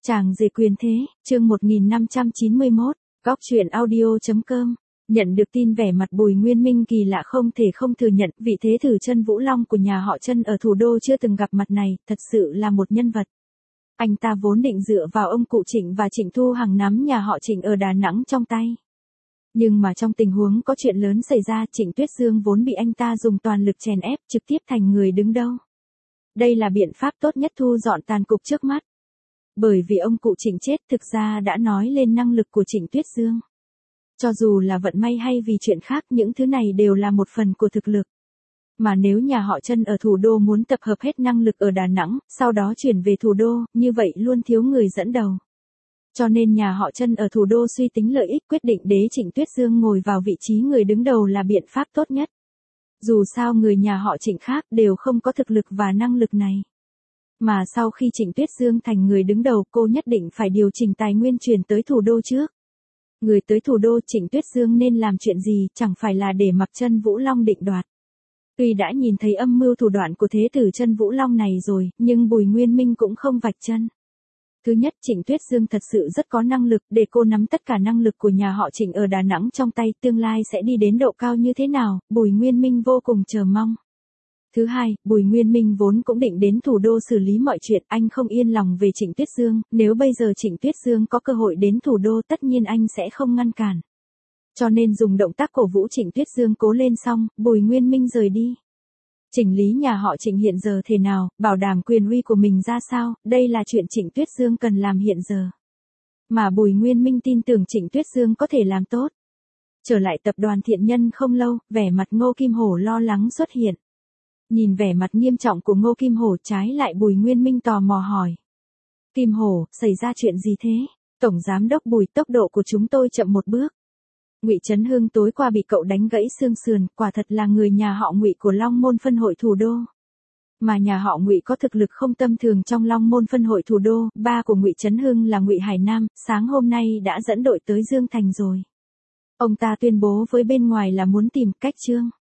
Chàng rể quyền thế, chương 1591, góc truyện audio.com. Nhận được tin vẻ mặt Bùi Nguyên Minh kỳ lạ không thể không thừa nhận, vị thế tử Chân Vũ Long của nhà họ Chân ở thủ đô chưa từng gặp mặt này, thật sự là một nhân vật. Anh ta vốn định dựa vào ông cụ Trịnh và Trịnh Thu Hằng nắm nhà họ Trịnh ở Đà Nẵng trong tay. Nhưng mà trong tình huống có chuyện lớn xảy ra, Trịnh Tuyết Dương vốn bị anh ta dùng toàn lực chèn ép, trực tiếp thành người đứng đâu. Đây là biện pháp tốt nhất thu dọn tàn cục trước mắt. Bởi vì ông cụ Trịnh chết thực ra đã nói lên năng lực của Trịnh Tuyết Dương. Cho dù là vận may hay vì chuyện khác, những thứ này đều là một phần của thực lực. Mà nếu nhà họ Chân ở thủ đô muốn tập hợp hết năng lực ở Đà Nẵng, sau đó chuyển về thủ đô, như vậy luôn thiếu người dẫn đầu. Cho nên nhà họ Chân ở thủ đô suy tính lợi ích, quyết định đế Trịnh Tuyết Dương ngồi vào vị trí người đứng đầu là biện pháp tốt nhất. Dù sao người nhà họ Trịnh khác đều không có thực lực và năng lực này. Mà sau khi Trịnh Tuyết Dương thành người đứng đầu, cô nhất định phải điều chỉnh tài nguyên chuyển tới thủ đô trước. Người tới thủ đô, Trịnh Tuyết Dương nên làm chuyện gì, chẳng phải là để mặc Chân Vũ Long định đoạt. Tuy đã nhìn thấy âm mưu thủ đoạn của thế tử Chân Vũ Long này rồi, nhưng Bùi Nguyên Minh cũng không vạch chân. Thứ nhất, Trịnh Tuyết Dương thật sự rất có năng lực, để cô nắm tất cả năng lực của nhà họ Trịnh ở Đà Nẵng trong tay, tương lai sẽ đi đến độ cao như thế nào, Bùi Nguyên Minh vô cùng chờ mong. Thứ hai, Bùi Nguyên Minh vốn cũng định đến thủ đô xử lý mọi chuyện, anh không yên lòng về Trịnh Tuyết Dương, nếu bây giờ Trịnh Tuyết Dương có cơ hội đến thủ đô tất nhiên anh sẽ không ngăn cản. Cho nên dùng động tác cổ vũ Trịnh Tuyết Dương cố lên xong, Bùi Nguyên Minh rời đi. Chỉnh lý nhà họ Trịnh hiện giờ thế nào, bảo đảm quyền uy của mình ra sao, đây là chuyện Trịnh Tuyết Dương cần làm hiện giờ. Mà Bùi Nguyên Minh tin tưởng Trịnh Tuyết Dương có thể làm tốt. Trở lại tập đoàn Thiện Nhân không lâu, vẻ mặt Ngô Kim Hổ lo lắng xuất hiện. Nhìn vẻ mặt nghiêm trọng của Ngô Kim Hổ, trái lại Bùi Nguyên Minh tò mò hỏi. Kim Hổ, xảy ra chuyện gì thế? Tổng giám đốc Bùi, tốc độ của chúng tôi chậm một bước. Ngụy Trấn Hưng tối qua bị cậu đánh gãy xương sườn, quả thật là người nhà họ Ngụy của Long Môn phân hội thủ đô. Mà nhà họ Ngụy có thực lực không tầm thường trong Long Môn phân hội thủ đô, ba của Ngụy Trấn Hưng là Ngụy Hải Nam, sáng hôm nay đã dẫn đội tới Dương Thành rồi. Ông ta tuyên bố với bên ngoài là muốn tìm cách Trương